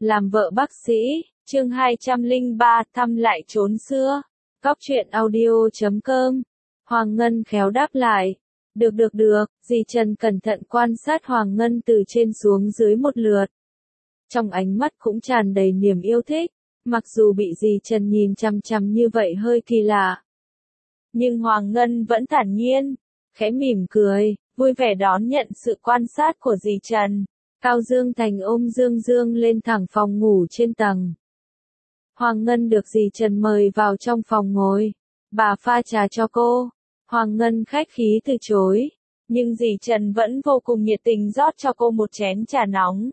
Làm vợ bác sĩ, chương 203, thăm lại chốn xưa. Cóc truyện audio.com. Hoàng Ngân khéo đáp lại. Được, dì Trần cẩn thận quan sát Hoàng Ngân từ trên xuống dưới một lượt. Trong ánh mắt cũng tràn đầy niềm yêu thích, mặc dù bị dì Trần nhìn chằm chằm như vậy hơi kỳ lạ. Nhưng Hoàng Ngân vẫn thản nhiên, khẽ mỉm cười, vui vẻ đón nhận sự quan sát của dì Trần. Cao Dương Thành ôm Dương Dương lên thẳng phòng ngủ trên tầng. Hoàng Ngân được dì Trần mời vào trong phòng ngồi. Bà pha trà cho cô. Hoàng Ngân khách khí từ chối. Nhưng dì Trần vẫn vô cùng nhiệt tình rót cho cô một chén trà nóng.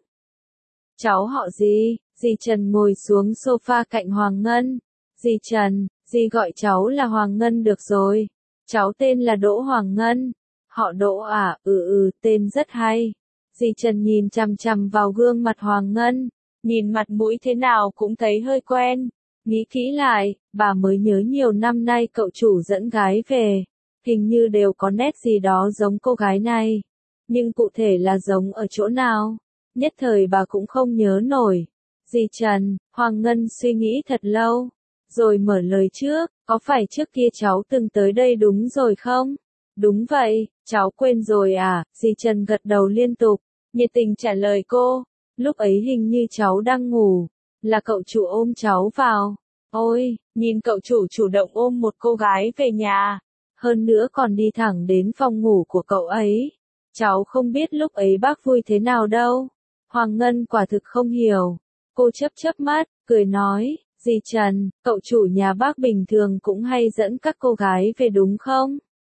Cháu họ gì? Dì Trần ngồi xuống sofa cạnh Hoàng Ngân. Dì Trần, dì gọi cháu là Hoàng Ngân được rồi. Cháu tên là Đỗ Hoàng Ngân. Họ Đỗ à? Tên rất hay. Dì Trần nhìn chằm chằm vào gương mặt Hoàng Ngân, nhìn mặt mũi thế nào cũng thấy hơi quen. Nghĩ kỹ lại, bà mới nhớ nhiều năm nay cậu chủ dẫn gái về, hình như đều có nét gì đó giống cô gái này. Nhưng cụ thể là giống ở chỗ nào? Nhất thời bà cũng không nhớ nổi. Dì Trần, Hoàng Ngân suy nghĩ thật lâu, rồi mở lời trước, có phải trước kia cháu từng tới đây đúng rồi không? Đúng vậy, cháu quên rồi à? Dì Trần gật đầu liên tục, nhiệt tình trả lời cô. Lúc ấy hình như cháu đang ngủ, là cậu chủ ôm cháu vào. Ôi, nhìn cậu chủ chủ động ôm một cô gái về nhà, hơn nữa còn đi thẳng đến phòng ngủ của cậu ấy. Cháu không biết lúc ấy bác vui thế nào đâu. Hoàng Ngân quả thực không hiểu. Cô chớp mắt, cười nói, dì Trần, cậu chủ nhà bác bình thường cũng hay dẫn các cô gái về đúng không?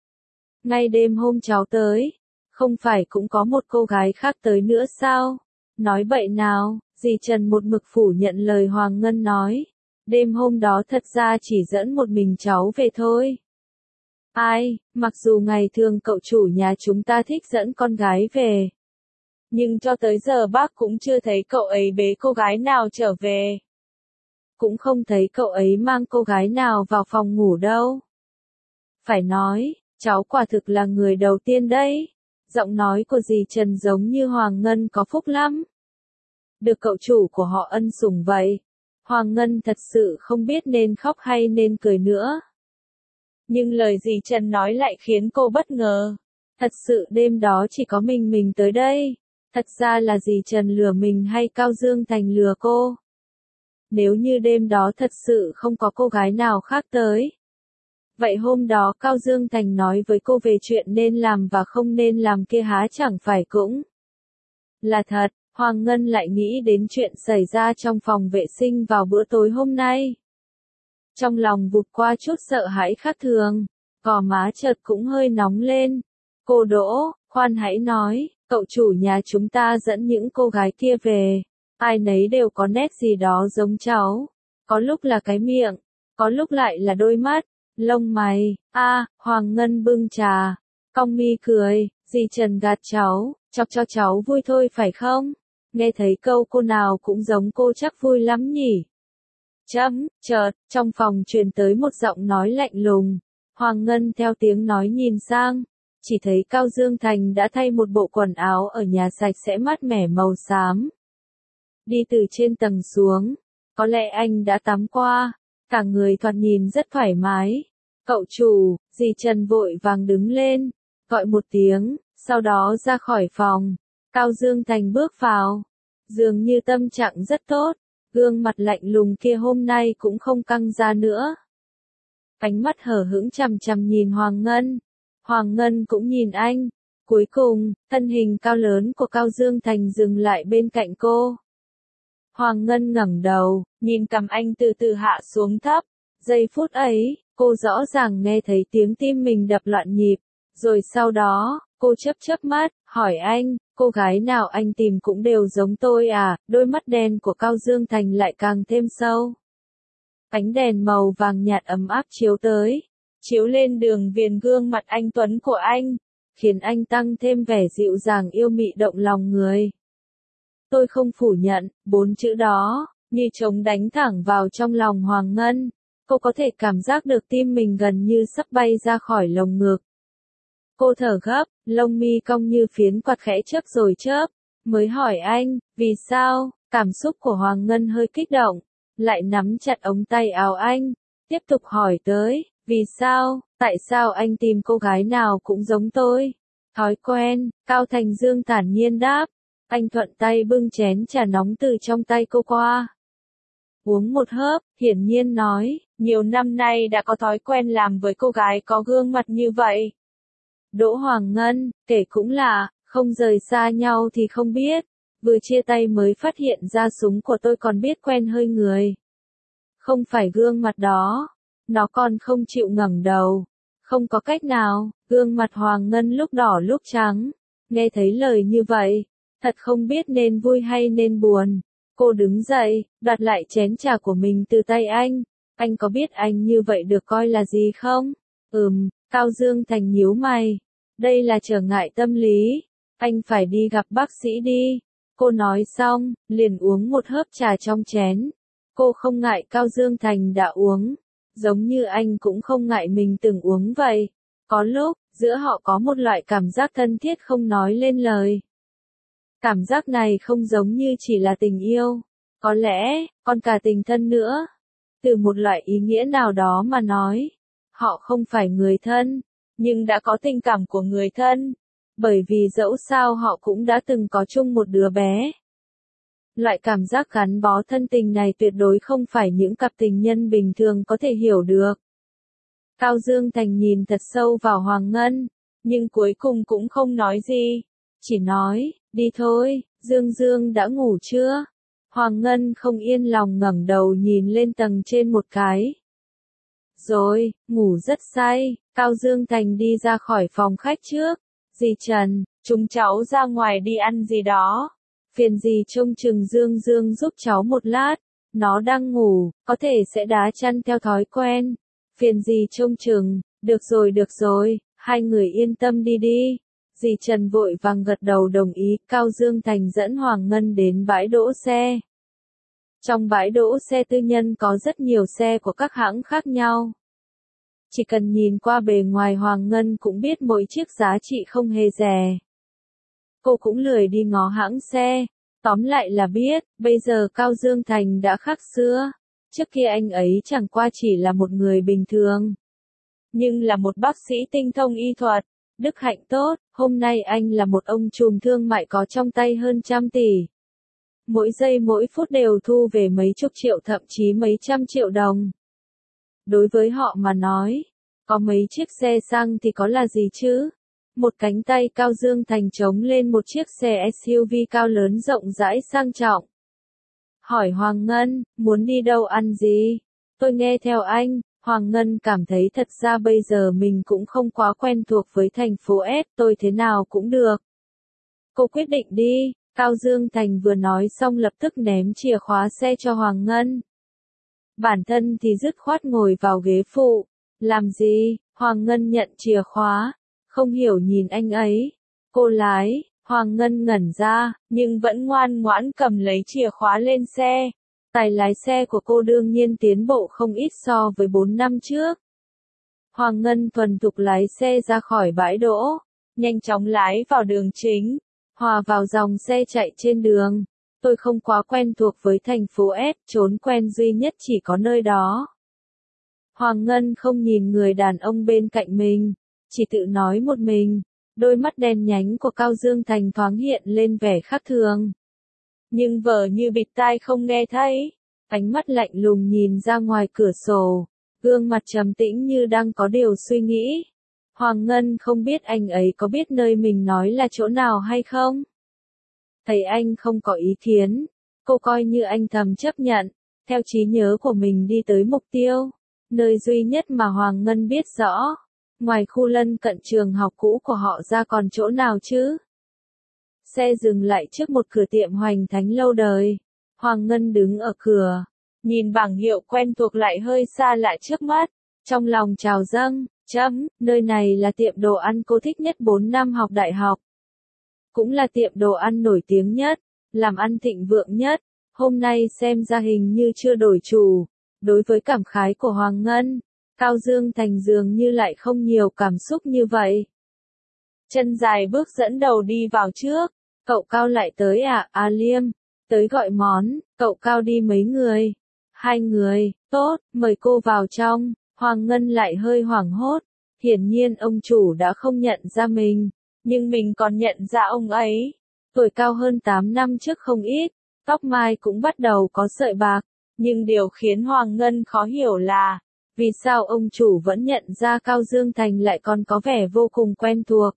Ngay đêm hôm cháu tới, không phải cũng có một cô gái khác tới nữa sao? Nói bậy nào, dì Trần một mực phủ nhận lời Hoàng Ngân nói. Đêm hôm đó thật ra chỉ dẫn một mình cháu về thôi. Ai, mặc dù ngày thường cậu chủ nhà chúng ta thích dẫn con gái về, nhưng cho tới giờ bác cũng chưa thấy cậu ấy bế cô gái nào trở về. Cũng không thấy cậu ấy mang cô gái nào vào phòng ngủ đâu. Phải nói, cháu quả thực là người đầu tiên đấy. Giọng nói của dì Trần giống như Hoàng Ngân có phúc lắm. Được cậu chủ của họ ân sủng vậy. Hoàng Ngân thật sự không biết nên khóc hay nên cười nữa. Nhưng lời dì Trần nói lại khiến cô bất ngờ. Thật sự đêm đó chỉ có mình tới đây. Thật ra là dì Trần lừa mình hay Cao Dương Thành lừa cô? Nếu như đêm đó thật sự không có cô gái nào khác tới, vậy hôm đó Cao Dương Thành nói với cô về chuyện nên làm và không nên làm kia há chẳng phải cũng là thật. Hoàng Ngân lại nghĩ đến chuyện xảy ra trong phòng vệ sinh vào bữa tối hôm nay. Trong lòng vụt qua chút sợ hãi khác thường, gò má chợt cũng hơi nóng lên. Cô Đỗ, khoan hãy nói, cậu chủ nhà chúng ta dẫn những cô gái kia về, ai nấy đều có nét gì đó giống cháu. Có lúc là cái miệng, có lúc lại là đôi mắt, lông mày. Hoàng Ngân bưng trà, cong mi cười, dì Trần gạt cháu, chọc cho cháu vui thôi phải không? Nghe thấy câu cô nào cũng giống cô chắc vui lắm nhỉ. Chợt, trong phòng truyền tới một giọng nói lạnh lùng. Hoàng Ngân theo tiếng nói nhìn sang, chỉ thấy Cao Dương Thành đã thay một bộ quần áo ở nhà sạch sẽ mát mẻ màu xám. Đi từ trên tầng xuống, có lẽ anh đã tắm qua, cả người thoạt nhìn rất thoải mái. Cậu chủ, dì Trần vội vàng đứng lên, gọi một tiếng, sau đó ra khỏi phòng. Cao Dương Thành bước vào, dường như tâm trạng rất tốt, gương mặt lạnh lùng kia hôm nay cũng không căng ra nữa. Ánh mắt hờ hững chằm chằm nhìn Hoàng Ngân. Hoàng Ngân cũng nhìn anh. Cuối cùng, thân hình cao lớn của Cao Dương Thành dừng lại bên cạnh cô. Hoàng Ngân ngẩng đầu, nhìn cằm anh từ từ hạ xuống thấp. Giây phút ấy, cô rõ ràng nghe thấy tiếng tim mình đập loạn nhịp. Rồi sau đó, cô chớp mắt, hỏi anh, cô gái nào anh tìm cũng đều giống tôi à? Đôi mắt đen của Cao Dương Thành lại càng thêm sâu. Ánh đèn màu vàng nhạt ấm áp chiếu tới, chiếu lên đường viền gương mặt anh tuấn của anh, khiến anh tăng thêm vẻ dịu dàng yêu mị động lòng người. Tôi không phủ nhận, 4 chữ đó, như trống đánh thẳng vào trong lòng Hoàng Ngân. Cô có thể cảm giác được tim mình gần như sắp bay ra khỏi lồng ngực. Cô thở gấp, lông mi cong như phiến quạt khẽ chớp rồi chớp, mới hỏi anh, vì sao? Cảm xúc của Hoàng Ngân hơi kích động, lại nắm chặt ống tay áo anh, tiếp tục hỏi tới, vì sao, tại sao anh tìm cô gái nào cũng giống tôi? Thói quen, Cao Thành Dương thản nhiên đáp, anh thuận tay bưng chén trà nóng từ trong tay cô qua. Uống một hớp, hiển nhiên nói, nhiều năm nay đã có thói quen làm với cô gái có gương mặt như vậy. Đỗ Hoàng Ngân, kể cũng lạ, không rời xa nhau thì không biết, vừa chia tay mới phát hiện ra súng của tôi còn biết quen hơi người. Không phải gương mặt đó, nó còn không chịu ngẩng đầu. Không có cách nào, gương mặt Hoàng Ngân lúc đỏ lúc trắng. Nghe thấy lời như vậy, thật không biết nên vui hay nên buồn. Cô đứng dậy, đoạt lại chén trà của mình từ tay anh. Anh có biết anh như vậy được coi là gì không? Cao Dương Thành nhíu mày. Đây là trở ngại tâm lý. Anh phải đi gặp bác sĩ đi. Cô nói xong, liền uống một hớp trà trong chén. Cô không ngại Cao Dương Thành đã uống. Giống như anh cũng không ngại mình từng uống vậy. Có lúc, giữa họ có một loại cảm giác thân thiết không nói lên lời. Cảm giác này không giống như chỉ là tình yêu. Có lẽ, còn cả tình thân nữa. Từ một loại ý nghĩa nào đó mà nói. Họ không phải người thân, nhưng đã có tình cảm của người thân. Bởi vì dẫu sao họ cũng đã từng có chung một đứa bé. Loại cảm giác gắn bó thân tình này tuyệt đối không phải những cặp tình nhân bình thường có thể hiểu được. Cao Dương Thành nhìn thật sâu vào Hoàng Ngân, nhưng cuối cùng cũng không nói gì. Chỉ nói, đi thôi, Dương Dương đã ngủ chưa? Hoàng Ngân không yên lòng ngẩng đầu nhìn lên tầng trên một cái. Rồi, ngủ rất say, Cao Dương Thành đi ra khỏi phòng khách trước. Dì Trần, chúng cháu ra ngoài đi ăn gì đó. Phiền dì trông chừng Dương Dương giúp cháu một lát. Nó đang ngủ, có thể sẽ đá chăn theo thói quen. Phiền dì trông chừng, được rồi, hai người yên tâm đi đi. Dì Trần vội vàng gật đầu đồng ý, Cao Dương Thành dẫn Hoàng Ngân đến bãi đỗ xe. Trong bãi đỗ xe tư nhân có rất nhiều xe của các hãng khác nhau. Chỉ cần nhìn qua bề ngoài Hoàng Ngân cũng biết mỗi chiếc giá trị không hề rẻ. Cô cũng lười đi ngó hãng xe. Tóm lại là biết, bây giờ Cao Dương Thành đã khác xưa. Trước kia anh ấy chẳng qua chỉ là một người bình thường. Nhưng là một bác sĩ tinh thông y thuật, đức hạnh tốt, hôm nay anh là một ông trùm thương mại có trong tay hơn 100 tỷ. Mỗi giây mỗi phút đều thu về mấy chục triệu thậm chí mấy trăm triệu đồng. Đối với họ mà nói, có mấy chiếc xe xăng thì có là gì chứ? Một cánh tay Cao Dương Thành chống lên một chiếc xe SUV cao lớn rộng rãi sang trọng. Hỏi Hoàng Ngân, muốn đi đâu ăn gì? Tôi nghe theo anh. Hoàng Ngân cảm thấy thật ra bây giờ mình cũng không quá quen thuộc với thành phố S, tôi thế nào cũng được. Cô quyết định đi. Cao Dương Thành vừa nói xong lập tức ném chìa khóa xe cho Hoàng Ngân. Bản thân thì dứt khoát ngồi vào ghế phụ. Làm gì? Hoàng Ngân nhận chìa khóa. Không hiểu nhìn anh ấy. Cô lái. Hoàng Ngân ngẩn ra, nhưng vẫn ngoan ngoãn cầm lấy chìa khóa lên xe. Tài lái xe của cô đương nhiên tiến bộ không ít so với 4 năm trước. Hoàng Ngân thuần thục lái xe ra khỏi bãi đỗ, nhanh chóng lái vào đường chính, hòa vào dòng xe chạy trên đường. Tôi không quá quen thuộc với thành phố S, trốn quen duy nhất chỉ có nơi đó. Hoàng Ngân không nhìn người đàn ông bên cạnh mình, chỉ tự nói một mình. Đôi mắt đen nhánh của Cao Dương Thành thoáng hiện lên vẻ khác thường. Nhưng vờ như bịt tai không nghe thấy. Ánh mắt lạnh lùng nhìn ra ngoài cửa sổ. Gương mặt trầm tĩnh như đang có điều suy nghĩ. Hoàng Ngân không biết anh ấy có biết nơi mình nói là chỗ nào hay không? Thấy anh không có ý kiến. Cô coi như anh thầm chấp nhận. Theo trí nhớ của mình đi tới mục tiêu. Nơi duy nhất mà Hoàng Ngân biết rõ. Ngoài khu lân cận trường học cũ của họ ra còn chỗ nào chứ? Xe dừng lại trước một cửa tiệm Hoành Thánh lâu đời. Hoàng Ngân đứng ở cửa, nhìn bảng hiệu quen thuộc lại hơi xa lạ trước mắt, trong lòng trào dâng, nơi này là tiệm đồ ăn cô thích nhất 4 năm học đại học. Cũng là tiệm đồ ăn nổi tiếng nhất, làm ăn thịnh vượng nhất, hôm nay xem ra hình như chưa đổi chủ. Đối với cảm khái của Hoàng Ngân, Cao Dương Thành dường như lại không nhiều cảm xúc như vậy. Chân dài bước dẫn đầu đi vào trước, cậu Cao lại tới à, Liêm, Tới gọi món, cậu Cao đi mấy người? Hai người, tốt, mời cô vào trong. Hoàng Ngân lại hơi hoảng hốt. Hiển nhiên ông chủ đã không nhận ra mình, nhưng mình còn nhận ra ông ấy. Tuổi cao hơn 8 năm trước không ít, tóc mai cũng bắt đầu có sợi bạc. Nhưng điều khiến Hoàng Ngân khó hiểu là, vì sao ông chủ vẫn nhận ra Cao Dương Thành lại còn có vẻ vô cùng quen thuộc.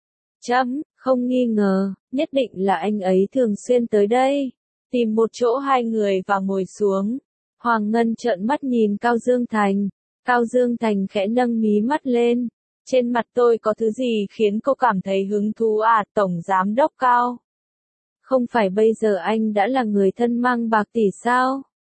Không nghi ngờ, nhất định là anh ấy thường xuyên tới đây. Tìm một chỗ hai người và ngồi xuống. Hoàng Ngân trợn mắt nhìn Cao Dương Thành. Cao Dương Thành khẽ nâng mí mắt lên. Trên mặt tôi có thứ gì khiến cô cảm thấy hứng thú à, Tổng Giám Đốc Cao? Không phải bây giờ anh đã là người thân mang bạc tỷ sao?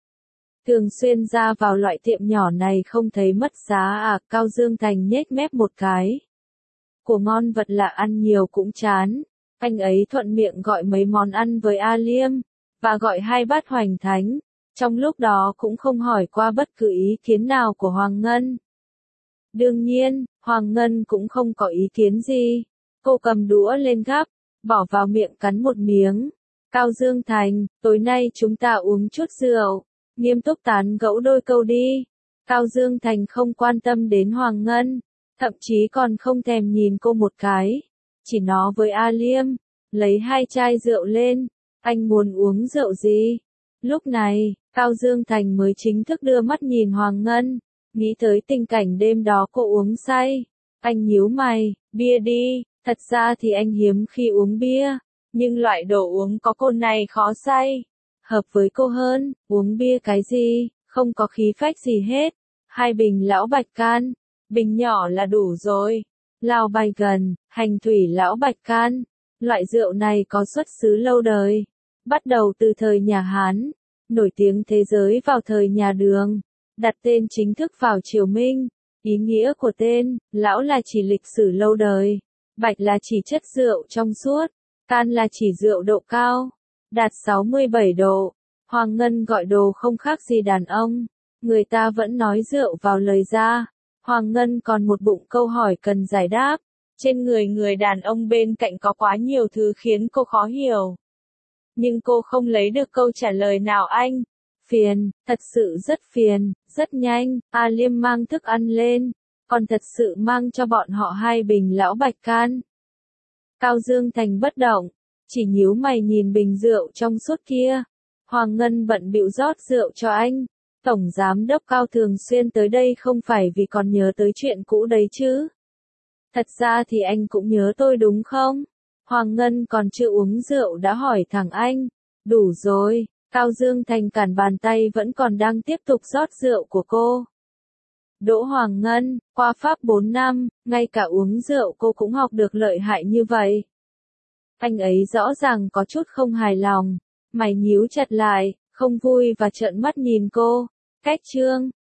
Thường xuyên ra vào loại tiệm nhỏ này không thấy mất giá à, Cao Dương Thành nhếch mép một cái. Của ngon vật lạ ăn nhiều cũng chán. Anh ấy thuận miệng gọi mấy món ăn với A Liêm, và gọi 2 bát hoành thánh. Trong lúc đó cũng không hỏi qua bất cứ ý kiến nào của Hoàng Ngân. Đương nhiên, Hoàng Ngân cũng không có ý kiến gì. Cô cầm đũa lên gắp, bỏ vào miệng cắn một miếng. Cao Dương Thành, tối nay chúng ta uống chút rượu, nghiêm túc tán gẫu đôi câu đi. Cao Dương Thành không quan tâm đến Hoàng Ngân, thậm chí còn không thèm nhìn cô một cái. Chỉ nói với A Liêm, lấy 2 chai rượu lên, anh muốn uống rượu gì? Lúc này, Cao Dương Thành mới chính thức đưa mắt nhìn Hoàng Ngân, nghĩ tới tình cảnh đêm đó cô uống say. Anh nhíu mày, bia đi, thật ra thì anh hiếm khi uống bia, nhưng loại đồ uống có cồn này khó say. Hợp với cô hơn, uống bia cái gì, không có khí phách gì hết. 2 bình lão bạch can, bình nhỏ là đủ rồi. Lào bài gần, hành thủy lão bạch can. Loại rượu này có xuất xứ lâu đời, bắt đầu từ thời nhà Hán, nổi tiếng thế giới vào thời nhà Đường, đặt tên chính thức vào triều Minh. Ý nghĩa của tên, lão là chỉ lịch sử lâu đời, bạch là chỉ chất rượu trong suốt, can là chỉ rượu độ cao, đạt 67 độ. Hoàng Ngân gọi đồ không khác gì đàn ông, người ta vẫn nói rượu vào lời ra. Hoàng Ngân còn một bụng câu hỏi cần giải đáp. Trên người đàn ông bên cạnh có quá nhiều thứ khiến cô khó hiểu. Nhưng cô không lấy được câu trả lời nào. Anh phiền, thật sự rất phiền. Rất nhanh, A Liêm mang thức ăn lên, còn thật sự mang cho bọn họ 2 bình lão bạch can. Cao Dương Thành bất động, chỉ nhíu mày nhìn bình rượu trong suốt kia. Hoàng Ngân bận bịu rót rượu cho anh. Tổng Giám Đốc Cao thường xuyên tới đây không phải vì còn nhớ tới chuyện cũ đấy chứ? Thật ra thì anh cũng nhớ tôi đúng không? Hoàng Ngân còn chưa uống rượu đã hỏi thẳng anh. Đủ rồi, Cao Dương Thành cản bàn tay vẫn còn đang tiếp tục rót rượu của cô. Đỗ Hoàng Ngân, qua Pháp 4 năm, ngay cả uống rượu cô cũng học được lợi hại như vậy. Anh ấy rõ ràng có chút không hài lòng, mày nhíu chặt lại, không vui và trợn mắt nhìn cô. Cách chương